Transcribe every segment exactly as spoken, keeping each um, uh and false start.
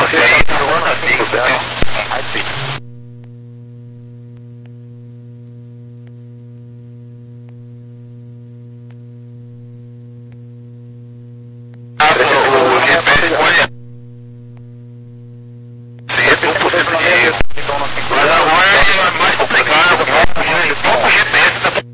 você aí tá falando assim, o dela. Aí sim. O G P S pode... Sim, é pouco por cento de... Mas agora é mais complicado, porque pouco G P S tá...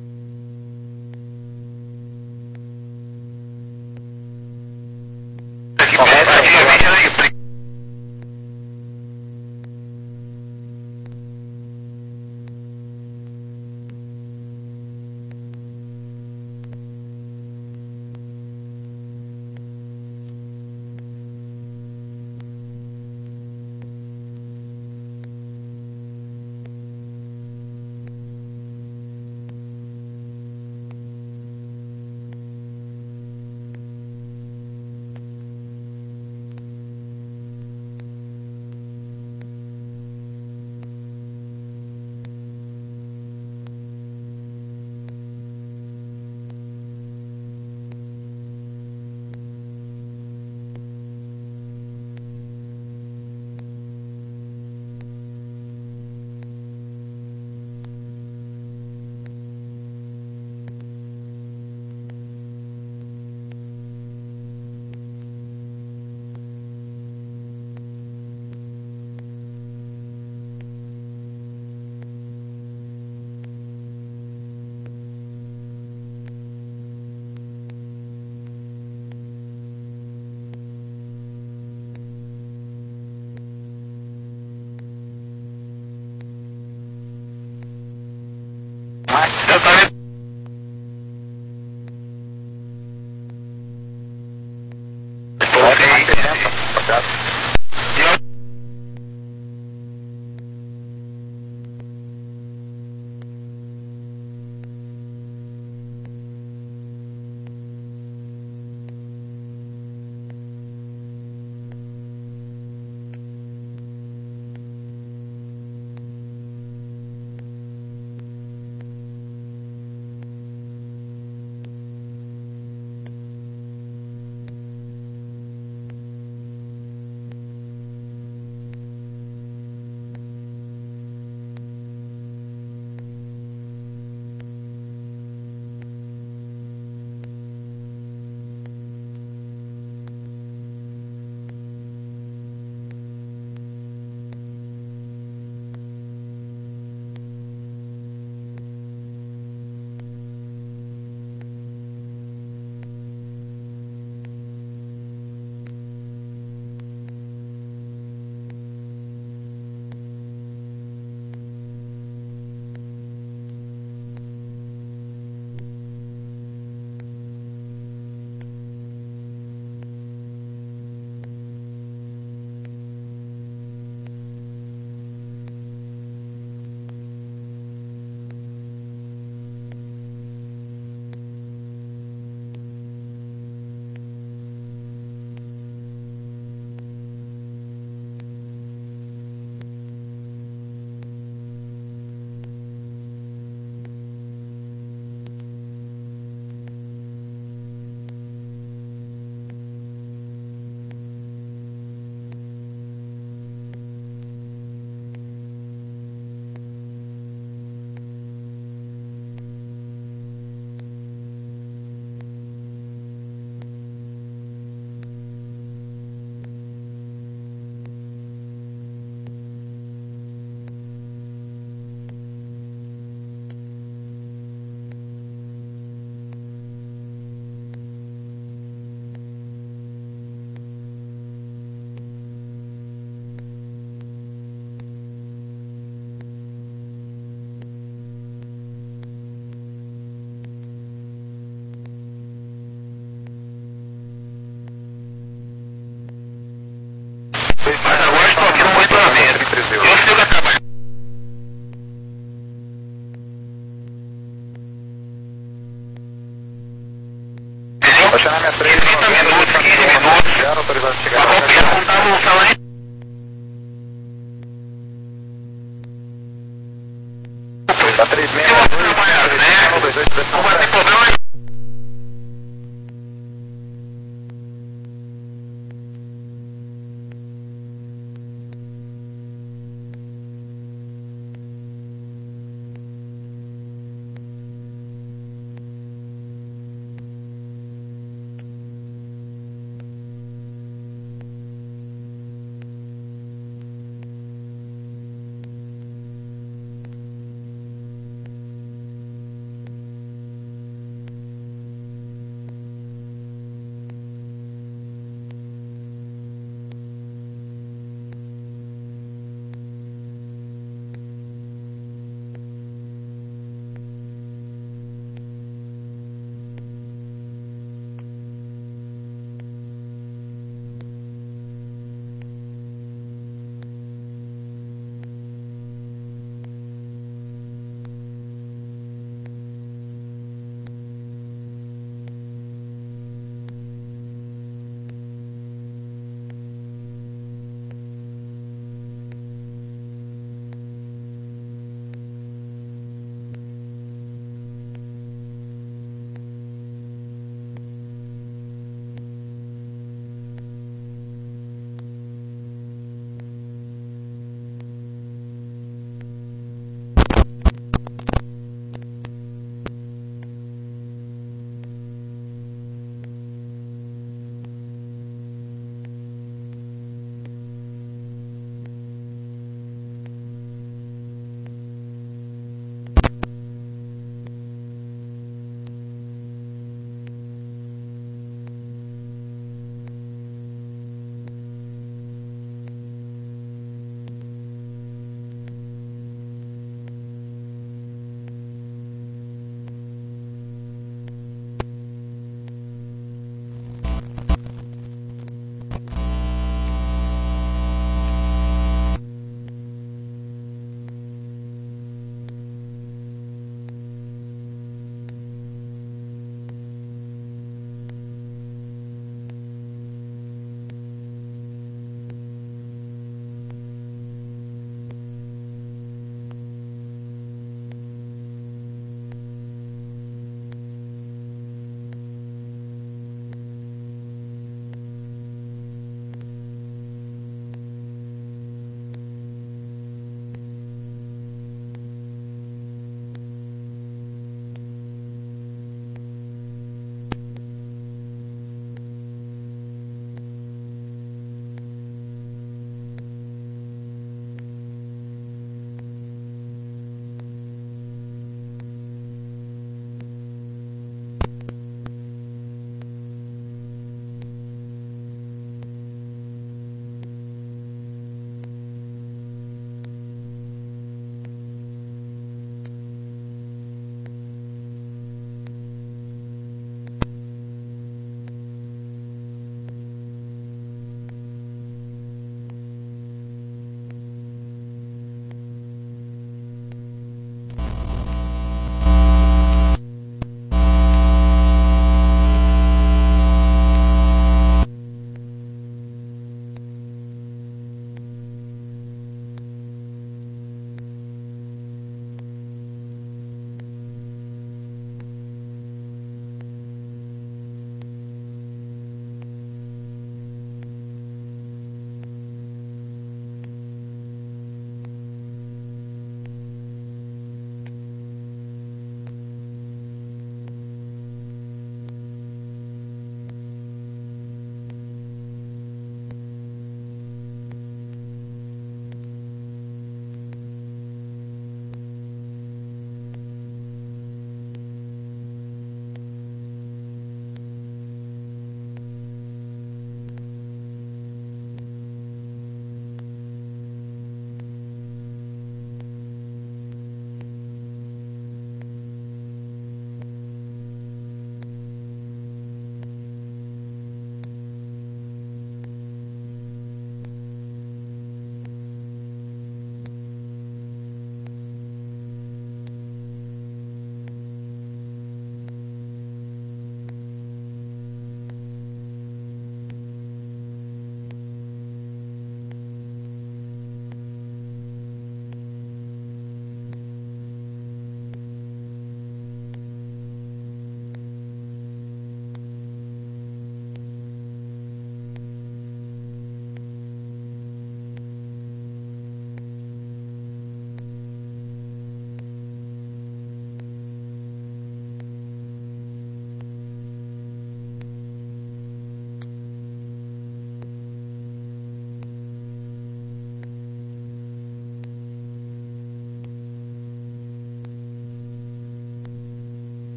Eu também...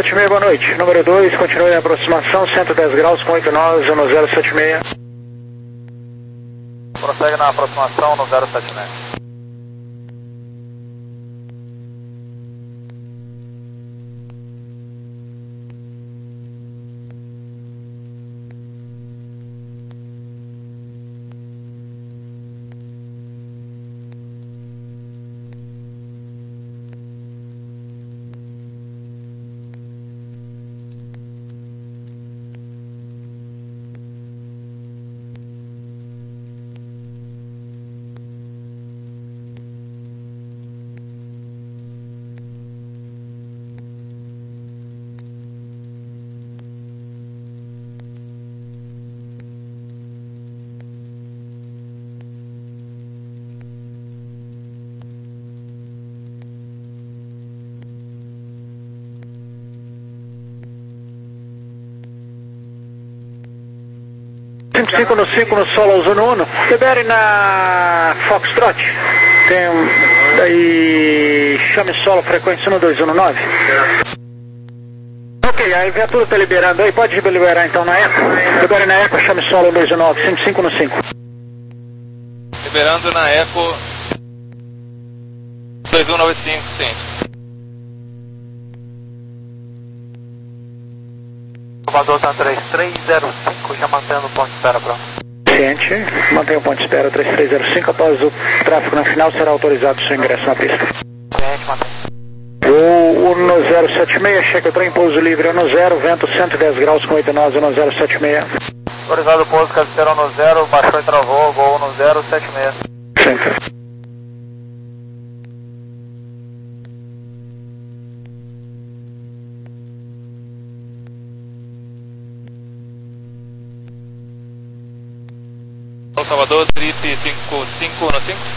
sete seis, boa noite. Número dois, continue em aproximação, cento e dez graus com oito nós, um zero sete seis. Prossegue na aproximação no zero sete seis. cinco cinco no cinco no solo zona um, libere na Foxtrot, tem um, daí chame solo frequência no dois um nove. Ok, a viatura está liberando aí, pode liberar então na Eco, libere na Eco, chame solo dois um nove, cinco cinco no cinco. Liberando na Eco dois um nove cinco, sim. Salvador tá três três zero cinco, já mantendo o ponto de espera, pronto. Ciente, mantenha o ponto de espera três três zero cinco, após o tráfego na final será autorizado o seu ingresso na pista. Ciente, mantém. O um zero sete seis, cheque o trem, pouso livre um zero, vento cento e dez graus com oito nós, um zero sete seis. Autorizado o pouso, cabeceira um zero, baixou e travou, voo um zero sete seis. Sim. Salvador, triste cinco cinco no cinco.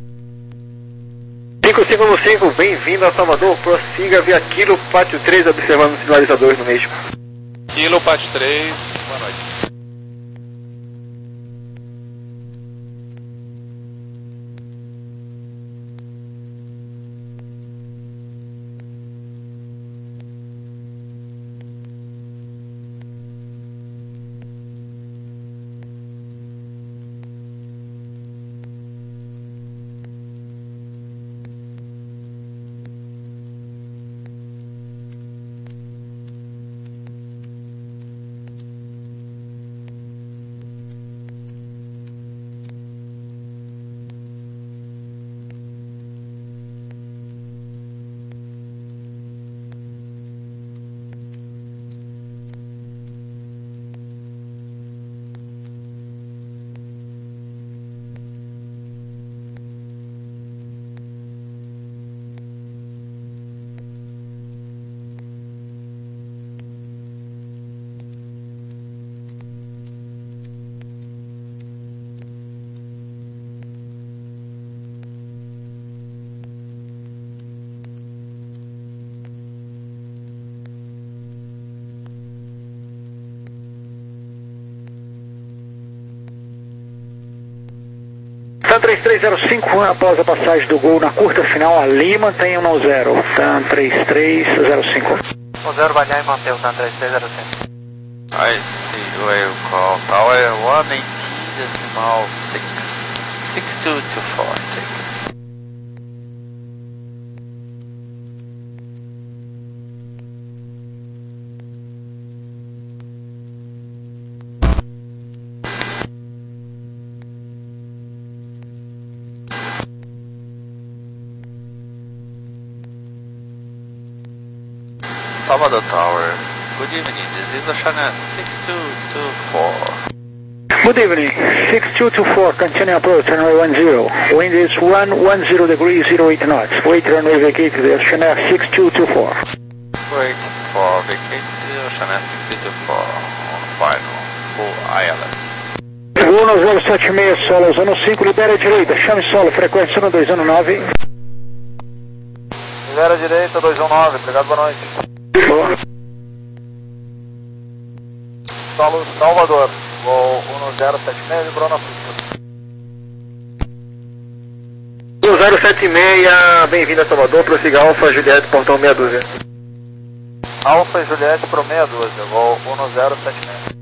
cinco cinco no cinco, bem-vindo a Salvador, prossiga via Kilo Pátio três, observando os sinalizadores no mesmo. Kilo Pátio três, boa noite. TAM três três zero cinco, após a passagem do Gol na curta final a Lima, tem um zero. TAM três três zero cinco. um zero, Banhar e mantém o TAM três três zero cinco. I see wave call tower one eighty decimal six. six two two four, take it. Salvador Tower, good evening, this is Oceania six two two four. Good evening, six two two four, continue approach, runway one zero. Wind is one ten degrees, zero eight knots. Wait, runway vacate, Oceania six two two four. Wait for vacate, Oceania six two two four, final, full I L S. um zero sete seis, solo zona cinco, libera a direita, chame solo, frequência um dois um nove. Libera a direita, dois um nove, obrigado, boa noite. Boa. Solo Salvador, voo um zero sete seis, vibrou na pista. um zero sete seis, bem-vindo a Salvador, prossiga Alfa, Juliette, portão meia dúzia. Alfa Juliette pro seis doze, voo um zero sete seis.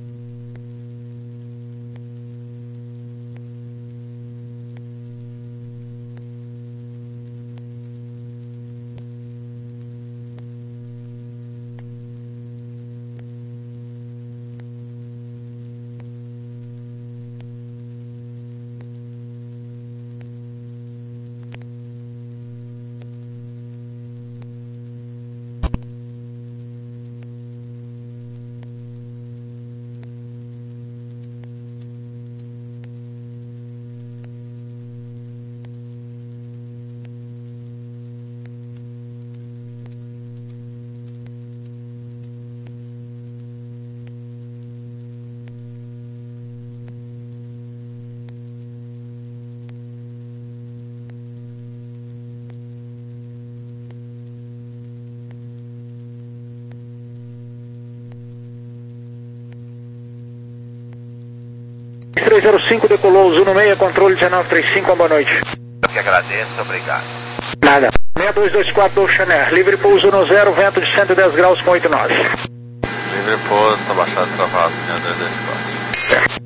três zero cinco decolou, Zuno seis, controle dezenove trinta e cinco, boa noite. Eu que agradeço, obrigado. Nada. seis dois dois quatro do Chanel, livre pouso no zero, vento de cento e dez graus com oito nós. Livre pouso, tá baixado travado, seis dois dois quatro.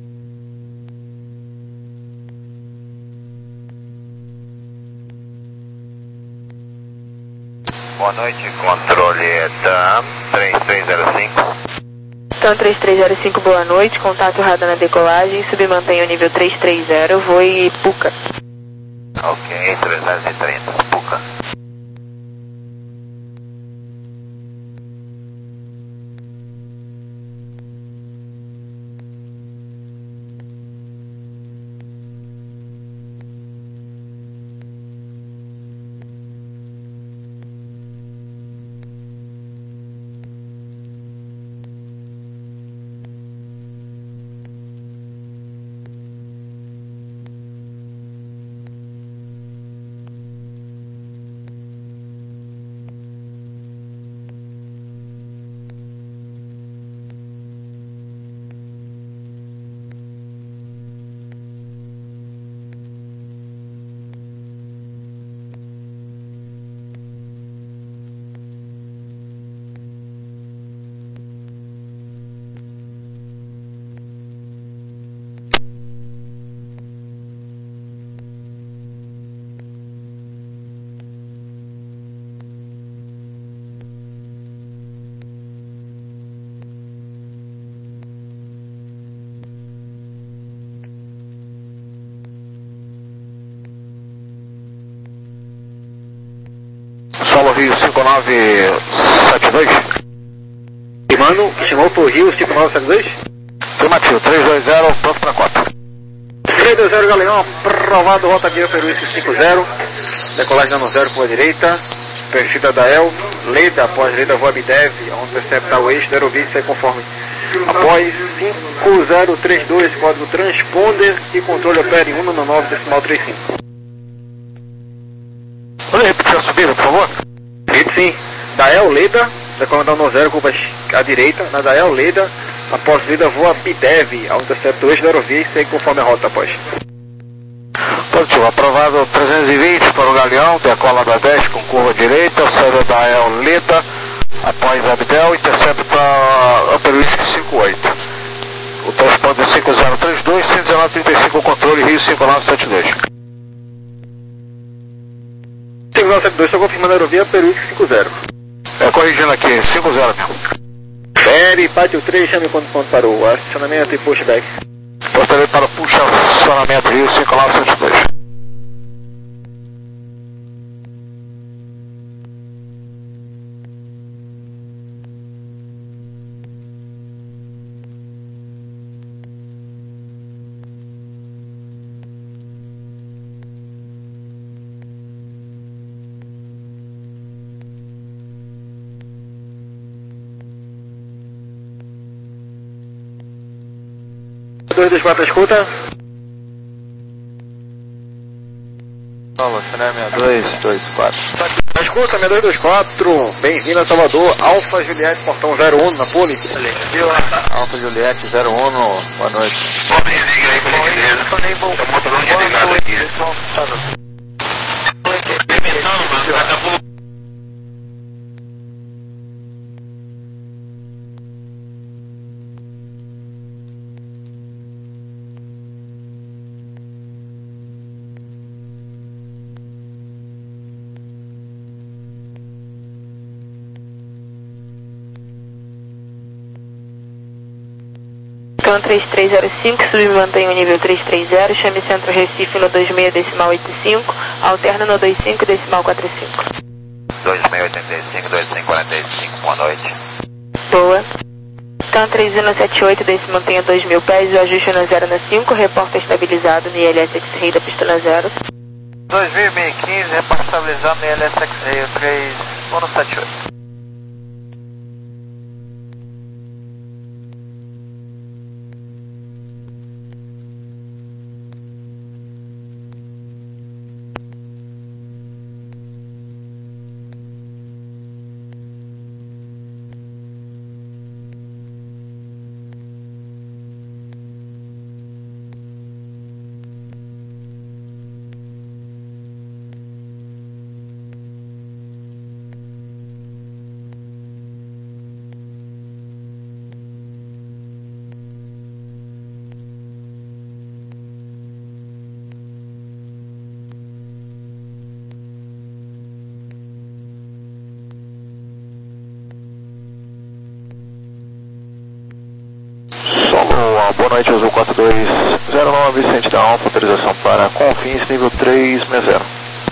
Boa noite, controle TAM três três zero cinco. TAM três três zero cinco, boa noite, contato radar na decolagem, submantenha o nível três três zero, voe Puca. Ok, trezentos e trinta, Puca. Solo Rio cinco nove sete dois. Mano, chamou pro Rio cinco nove sete dois? Afirmativo, três dois zero, pronto para quatro. três dois zero Galeão, aprovado, rota guia Peruísque cinco zero, decolagem dando zero por direita, perfil da Dael, Leda, após Leda voa Bidev, on intercepta o eixo, aerovia sai conforme. Após cinco zero três dois, código transponder e controle opera em um nove nove decimal trinta e cinco. Pode repetir a subida, por favor? Repito sim, Dael, Leda, decolagem dando zero, curva à direita, na Dael, Leda, após Leda voa Bidev, ao intercepta o eixo da aerovia e segue conforme a rota após. Positivo, aprovado trezentos e vinte para o Galeão, decola da dez com curva direita, sai da El Leda, após Abdel, intercepta a Peruísque cinco oito. O transponder cinco zero três dois, cento e dezenove trinta e cinco, controle Rio cinco nove sete dois. cinco nove sete dois, estou confirmando a aerovia Peruísque cinco zero. É, corrigindo aqui, cinco zero mesmo. Pere, Pátio três, chame quando ponto parou. Acionamento e pushback. Posterior para o puxa acionamento Rio cinco nove sete dois. dois dois quatro, escuta. Solo, Chanel seis dois dois quatro. Escuta, seis dois dois quatro, bem-vindo a Salvador, Alfa Juliette, portão zero um, na Poli. Alfa Juliette zero um, boa noite. Só me liga aí, por gentileza. Tá muito longe ligado aqui. Permissão, mano, acabou. Scan três três zero cinco, sub mantenha o nível três três zero, chame Centro Recife no dois seis decimal oitenta e cinco, alterna no dois cinco decimal quarenta e cinco. dois seis oitenta e cinco, dois cinco quarenta e cinco, boa noite. Boa. Scan três um sete oito, desse mantenha dois mil pés, o ajuste na zero na cinco, reporta estabilizado no I L S X-Ray da pista na zero. dois mil e quinze, reporte estabilizado no I L S X-Ray três um sete oito. Boa noite, Azul quatro dois zero nove, Vicente da Alfa, autorização para Confins, nível três seis zero.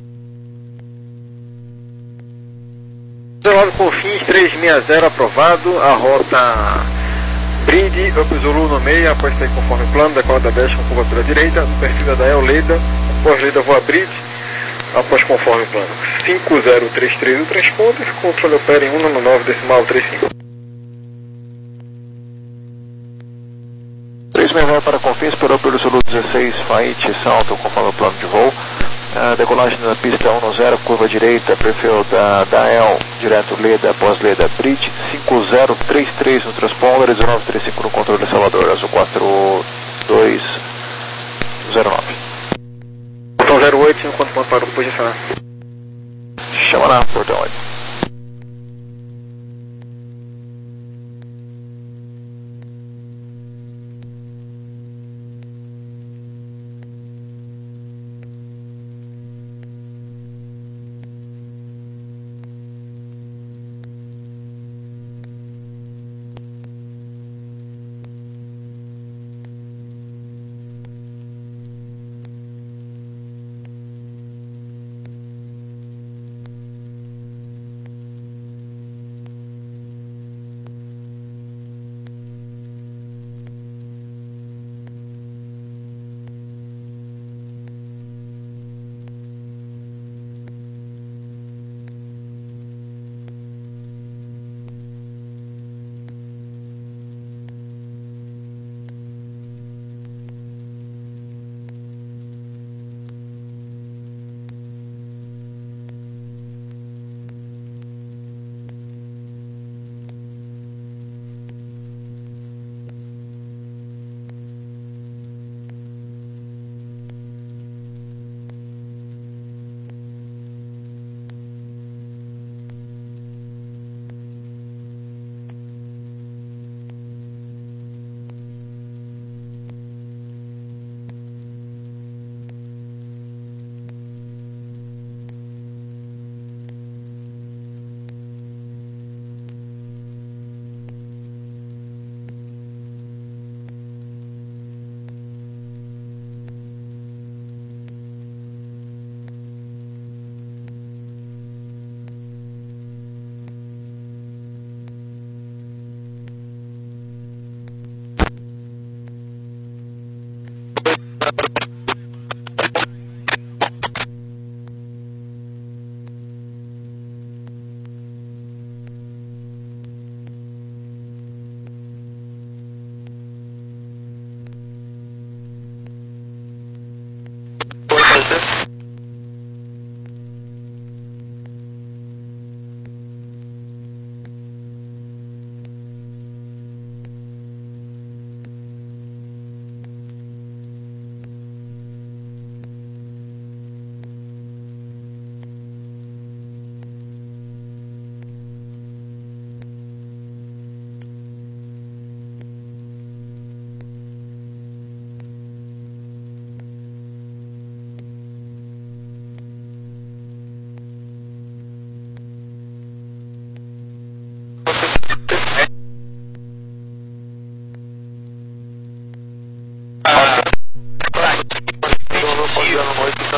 dezenove Confins, três seis zero, aprovado. A rota Bridge, Up Zulu no meio, após sair conforme o plano, decola da dez com curvatura direita, no perfil da Dael Leda, após Leda voa Bridge, após conforme o plano. cinco zero três três o transponder, controle opera em um nove decimal trinta e cinco. três seis zero para Confins, esperou pelo Zulu dezesseis, Faite, salto conforme o plano de voo. Uh, decolagem na pista um zero, curva direita, perfil da Dael, direto Leda, após Leda Bridge, cinco zero três três no transponder, dezenove trinta e cinco no controle Salvador, Azul quatro dois zero nove. Portão zero oito, enquanto ponto para o posicionar. Chama lá, portão oito.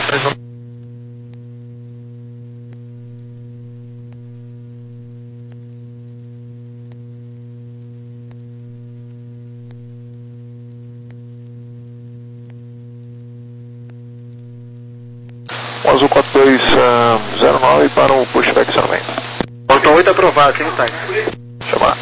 Um azul quatro dois zero nove para o push back acionamento. Portão oito aprovado, sem táxi. Chamar.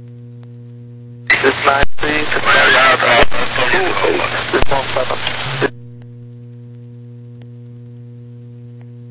This nine three, Mary out, uh, two eight, this one seven.